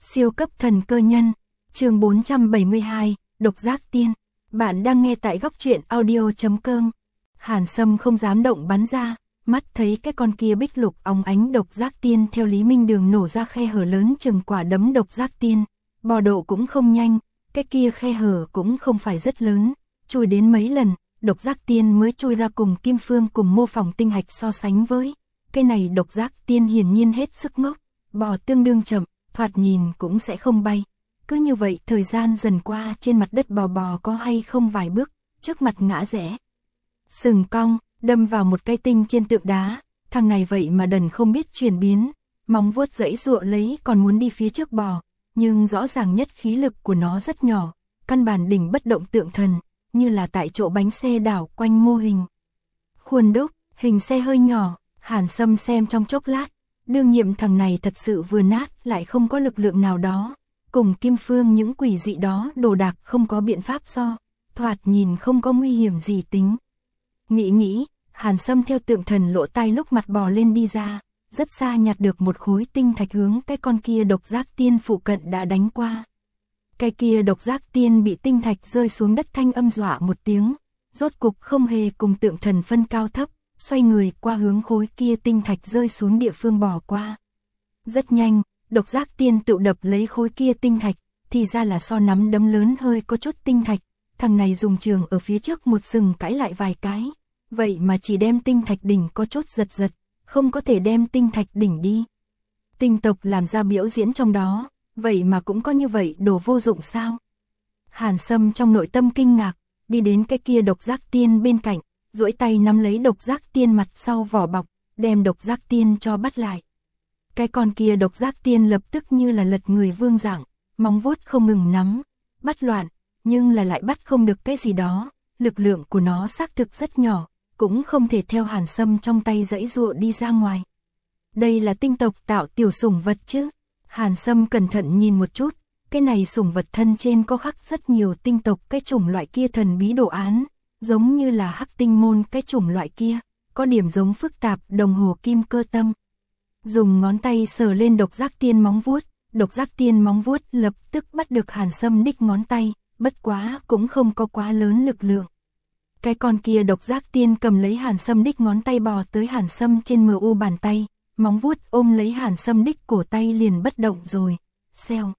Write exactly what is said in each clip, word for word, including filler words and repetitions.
Siêu cấp thần cơ nhân, chương bốn trăm bảy mươi hai, độc giác tiên. Bạn đang nghe tại góc truyện audio chấm com. Hàn Sâm không dám động bắn ra, mắt thấy cái con kia bích lục óng ánh độc giác tiên theo Lý Minh Đường nổ ra khe hở lớn chừng quả đấm độc giác tiên. Bò độ cũng không nhanh, cái kia khe hở cũng không phải rất lớn, chui đến mấy lần, độc giác tiên mới chui ra cùng Kim Phương cùng mô phỏng tinh hạch so sánh với. Cái này độc giác tiên hiển nhiên hết sức ngốc, bò tương đương chậm, thoạt nhìn cũng sẽ không bay. Cứ như vậy thời gian dần qua trên mặt đất bò bò có hay không vài bước, trước mặt ngã rẽ. Sừng cong, đâm vào một cây tinh trên tượng đá, thằng này vậy mà đần không biết chuyển biến, móng vuốt giãy giụa lấy còn muốn đi phía trước bò, nhưng rõ ràng nhất khí lực của nó rất nhỏ, căn bản đỉnh bất động tượng thần, như là tại chỗ bánh xe đảo quanh mô hình. Khuôn đúc, hình xe hơi nhỏ, Hàn Sâm xem trong chốc lát, đương nhiệm thằng này thật sự vừa nát lại không có lực lượng nào đó, cùng Kim Phương những quỷ dị đó đồ đạc không có biện pháp so, thoạt nhìn không có nguy hiểm gì tính. Nghĩ nghĩ, Hàn Sâm theo tượng thần lỗ tai lúc mặt bò lên đi ra, rất xa nhặt được một khối tinh thạch hướng cái con kia độc giác tiên phụ cận đã đánh qua. Cái kia độc giác tiên bị tinh thạch rơi xuống đất thanh âm dọa một tiếng, rốt cục không hề cùng tượng thần phân cao thấp, xoay người qua hướng khối kia tinh thạch rơi xuống địa phương bỏ qua. Rất nhanh, độc giác tiên tự đập lấy khối kia tinh thạch, thì ra là so nắm đấm lớn hơi có chút tinh thạch, thằng này dùng trường ở phía trước một sừng cãi lại vài cái, vậy mà chỉ đem tinh thạch đỉnh có chút giật giật, không có thể đem tinh thạch đỉnh đi. Tinh tộc làm ra biểu diễn trong đó, vậy mà cũng có như vậy đồ vô dụng sao? Hàn Sâm trong nội tâm kinh ngạc, đi đến cái kia độc giác tiên bên cạnh, duỗi tay nắm lấy độc giác tiên mặt sau vỏ bọc, đem độc giác tiên cho bắt lại. Cái con kia độc giác tiên lập tức như là lật người vương dạng, móng vuốt không ngừng nắm, bắt loạn, nhưng là lại bắt không được cái gì đó, lực lượng của nó xác thực rất nhỏ, cũng không thể theo Hàn Sâm trong tay giãy giụa đi ra ngoài. Đây là tinh tộc tạo tiểu sủng vật chứ? Hàn Sâm cẩn thận nhìn một chút, cái này sủng vật thân trên có khắc rất nhiều tinh tộc cái chủng loại kia thần bí đồ án, giống như là hắc tinh môn cái chủng loại kia, có điểm giống phức tạp đồng hồ kim cơ tâm. Dùng ngón tay sờ lên độc giác tiên móng vuốt, độc giác tiên móng vuốt lập tức bắt được Hàn Sâm đích ngón tay, bất quá cũng không có quá lớn lực lượng. Cái con kia độc giác tiên cầm lấy Hàn Sâm đích ngón tay bò tới Hàn Sâm trên mờ u bàn tay, móng vuốt ôm lấy Hàn Sâm đích cổ tay liền bất động rồi. Xèo.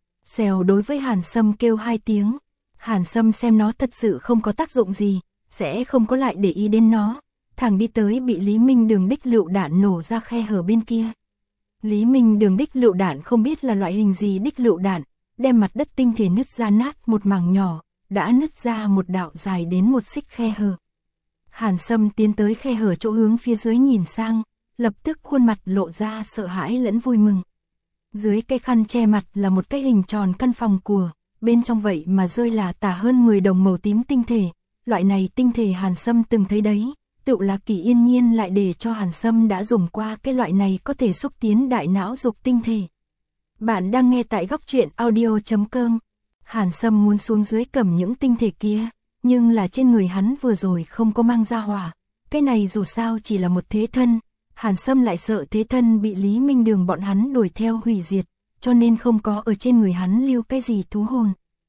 Xèo đối với Hàn Sâm kêu hai tiếng. Hàn Sâm xem nó thật sự không có tác dụng gì, sẽ không có lại để ý đến nó. Thằng đi tới bị Lý Minh Đường đích lựu đạn nổ ra khe hở bên kia. Lý Minh Đường đích lựu đạn không biết là loại hình gì đích lựu đạn, đem mặt đất tinh thể nứt ra nát một mảng nhỏ, đã nứt ra một đạo dài đến một xích khe hở. Hàn Sâm tiến tới khe hở chỗ hướng phía dưới nhìn sang, lập tức khuôn mặt lộ ra sợ hãi lẫn vui mừng. Dưới cái khăn che mặt là một cái hình tròn căn phòng của, bên trong vậy mà rơi là tả hơn mười đồng màu tím tinh thể, loại này tinh thể Hàn Sâm từng thấy đấy, tự là Kỳ Yên Nhiên lại để cho Hàn Sâm đã dùng qua cái loại này có thể xúc tiến đại não dục tinh thể. Bạn đang nghe tại góc truyện audio chấm com. Hàn Sâm muốn xuống dưới cầm những tinh thể kia, nhưng là trên người hắn vừa rồi không có mang ra hỏa, cái này dù sao chỉ là một thế thân. Hàn Sâm lại sợ thế thân bị Lý Minh Đường bọn hắn đuổi theo hủy diệt, cho nên không có ở trên người hắn lưu cái gì thú hồn.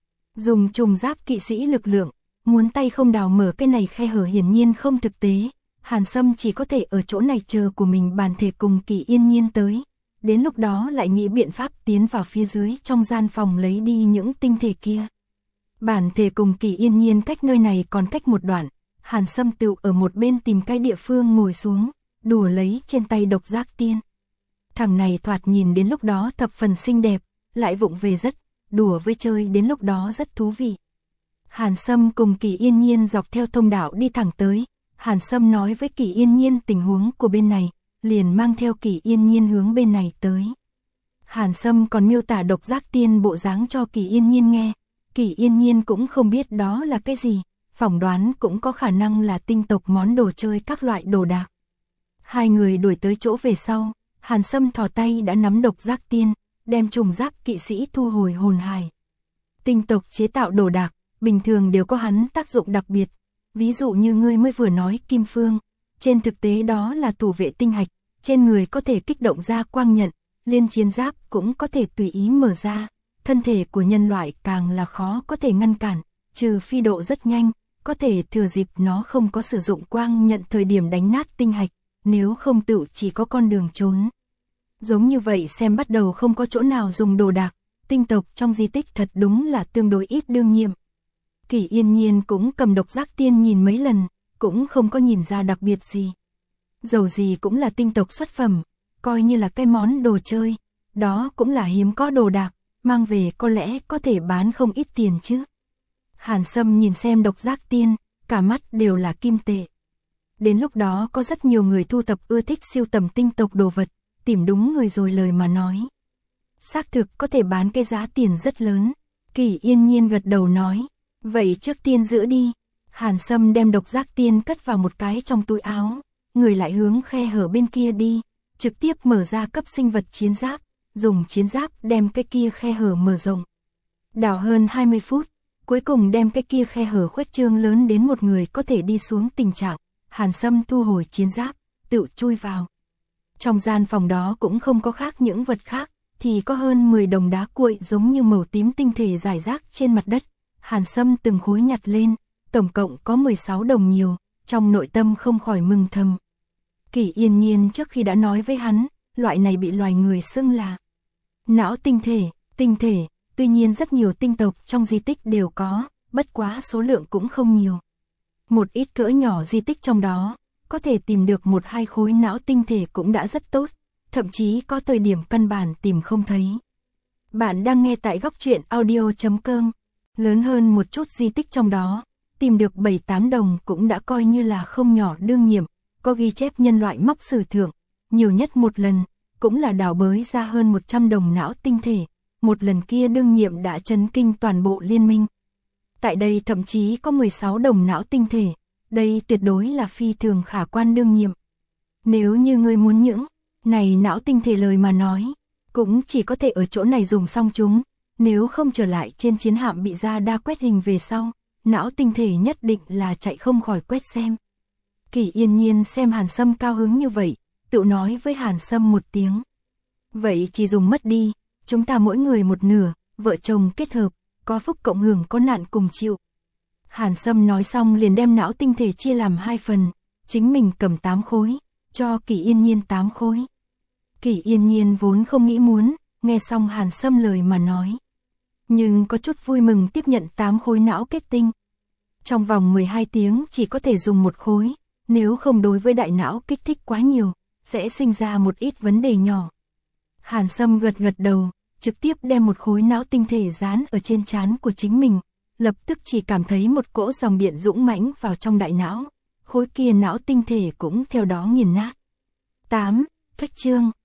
Dùng trùng giáp kỵ sĩ lực lượng, muốn tay không đào mở cái này khe hở hiển nhiên không thực tế. Hàn Sâm chỉ có thể ở chỗ này chờ của mình bản thể cùng Kỳ Yên Nhiên tới. Đến lúc đó lại nghĩ biện pháp tiến vào phía dưới trong gian phòng lấy đi những tinh thể kia. Bản thể cùng Kỳ Yên Nhiên cách nơi này còn cách một đoạn, Hàn Sâm tự ở một bên tìm cái địa phương ngồi xuống, đùa lấy trên tay độc giác tiên. Thằng này thoạt nhìn đến lúc đó thập phần xinh đẹp, lại vụng về rất, đùa với chơi đến lúc đó rất thú vị. Hàn Sâm cùng Kỳ Yên Nhiên dọc theo thông đạo đi thẳng tới, Hàn Sâm nói với Kỳ Yên Nhiên tình huống của bên này, liền mang theo Kỳ Yên Nhiên hướng bên này tới. Hàn Sâm còn miêu tả độc giác tiên bộ dáng cho Kỳ Yên Nhiên nghe, Kỳ Yên Nhiên cũng không biết đó là cái gì, phỏng đoán cũng có khả năng là tinh tộc món đồ chơi các loại đồ đạc. Hai người đuổi tới chỗ về sau, Hàn Sâm thò tay đã nắm độc giác tiên, đem trùng giáp kỵ sĩ thu hồi hồn hài. Tinh tộc chế tạo đồ đạc, bình thường đều có hắn tác dụng đặc biệt, ví dụ như ngươi mới vừa nói Kim Phương, trên thực tế đó là thủ vệ tinh hạch, trên người có thể kích động ra quang nhận, liên chiến giáp cũng có thể tùy ý mở ra, thân thể của nhân loại càng là khó có thể ngăn cản, trừ phi độ rất nhanh, có thể thừa dịp nó không có sử dụng quang nhận thời điểm đánh nát tinh hạch, nếu không tự chỉ có con đường trốn. Giống như vậy xem bắt đầu không có chỗ nào dùng đồ đạc, tinh tộc trong di tích thật đúng là tương đối ít đương nhiệm. Kỷ Yên Nhiên cũng cầm độc giác tiên nhìn mấy lần, cũng không có nhìn ra đặc biệt gì. Dầu gì cũng là tinh tộc xuất phẩm, coi như là cái món đồ chơi, đó cũng là hiếm có đồ đạc, mang về có lẽ có thể bán không ít tiền chứ. Hàn Sâm nhìn xem độc giác tiên, cả mắt đều là kim tệ. Đến lúc đó có rất nhiều người thu thập ưa thích siêu tầm tinh tộc đồ vật, tìm đúng người rồi lời mà nói. Xác thực có thể bán cái giá tiền rất lớn. Kỷ Yên Nhiên gật đầu nói, vậy trước tiên giữ đi. Hàn Sâm đem độc giác tiên cất vào một cái trong túi áo, người lại hướng khe hở bên kia đi, trực tiếp mở ra cấp sinh vật chiến giáp, dùng chiến giáp đem cái kia khe hở mở rộng. Đào hơn hai mươi phút, cuối cùng đem cái kia khe hở khuếch trương lớn đến một người có thể đi xuống tình trạng, Hàn Sâm thu hồi chiến giáp, tự chui vào. Trong gian phòng đó cũng không có khác những vật khác, thì có hơn mười đồng đá cuội giống như màu tím tinh thể rải rác trên mặt đất. Hàn Sâm từng khối nhặt lên, tổng cộng có mười sáu đồng nhiều, trong nội tâm không khỏi mừng thầm. Kỷ Yên Nhiên trước khi đã nói với hắn, loại này bị loài người xưng là não tinh thể, tinh thể, tuy nhiên rất nhiều tinh tộc trong di tích đều có, bất quá số lượng cũng không nhiều. Một ít cỡ nhỏ di tích trong đó, có thể tìm được một hai khối não tinh thể cũng đã rất tốt, thậm chí có thời điểm căn bản tìm không thấy. Bạn đang nghe tại góc truyện audio chấm com, lớn hơn một chút di tích trong đó, tìm được bảy tám đồng cũng đã coi như là không nhỏ đương nhiệm, có ghi chép nhân loại móc sử thượng, nhiều nhất một lần, cũng là đào bới ra hơn một trăm đồng não tinh thể, một lần kia đương nhiệm đã chấn kinh toàn bộ liên minh. Tại đây thậm chí có mười sáu đồng não tinh thể, đây tuyệt đối là phi thường khả quan đương nhiệm. Nếu như ngươi muốn những này não tinh thể lời mà nói, cũng chỉ có thể ở chỗ này dùng xong chúng, nếu không trở lại trên chiến hạm bị ra đa quét hình về sau, não tinh thể nhất định là chạy không khỏi quét xem. Kỷ Yên Nhiên xem Hàn Sâm cao hứng như vậy, tự nói với Hàn Sâm một tiếng. Vậy chỉ dùng mất đi, chúng ta mỗi người một nửa, vợ chồng kết hợp, có phúc cộng hưởng có nạn cùng chịu. Hàn Sâm nói xong liền đem não tinh thể chia làm hai phần, chính mình cầm tám khối, cho Kỷ Yên Nhiên tám khối. Kỷ Yên Nhiên vốn không nghĩ muốn, nghe xong Hàn Sâm lời mà nói. Nhưng có chút vui mừng tiếp nhận tám khối não kết tinh. Trong vòng mười hai tiếng chỉ có thể dùng một khối, nếu không đối với đại não kích thích quá nhiều, sẽ sinh ra một ít vấn đề nhỏ. Hàn Sâm gật gật đầu, trực tiếp đem một khối não tinh thể dán ở trên trán của chính mình, lập tức chỉ cảm thấy một cỗ dòng điện dũng mãnh vào trong đại não, khối kia não tinh thể cũng theo đó nghiền nát. tám. Phách trương.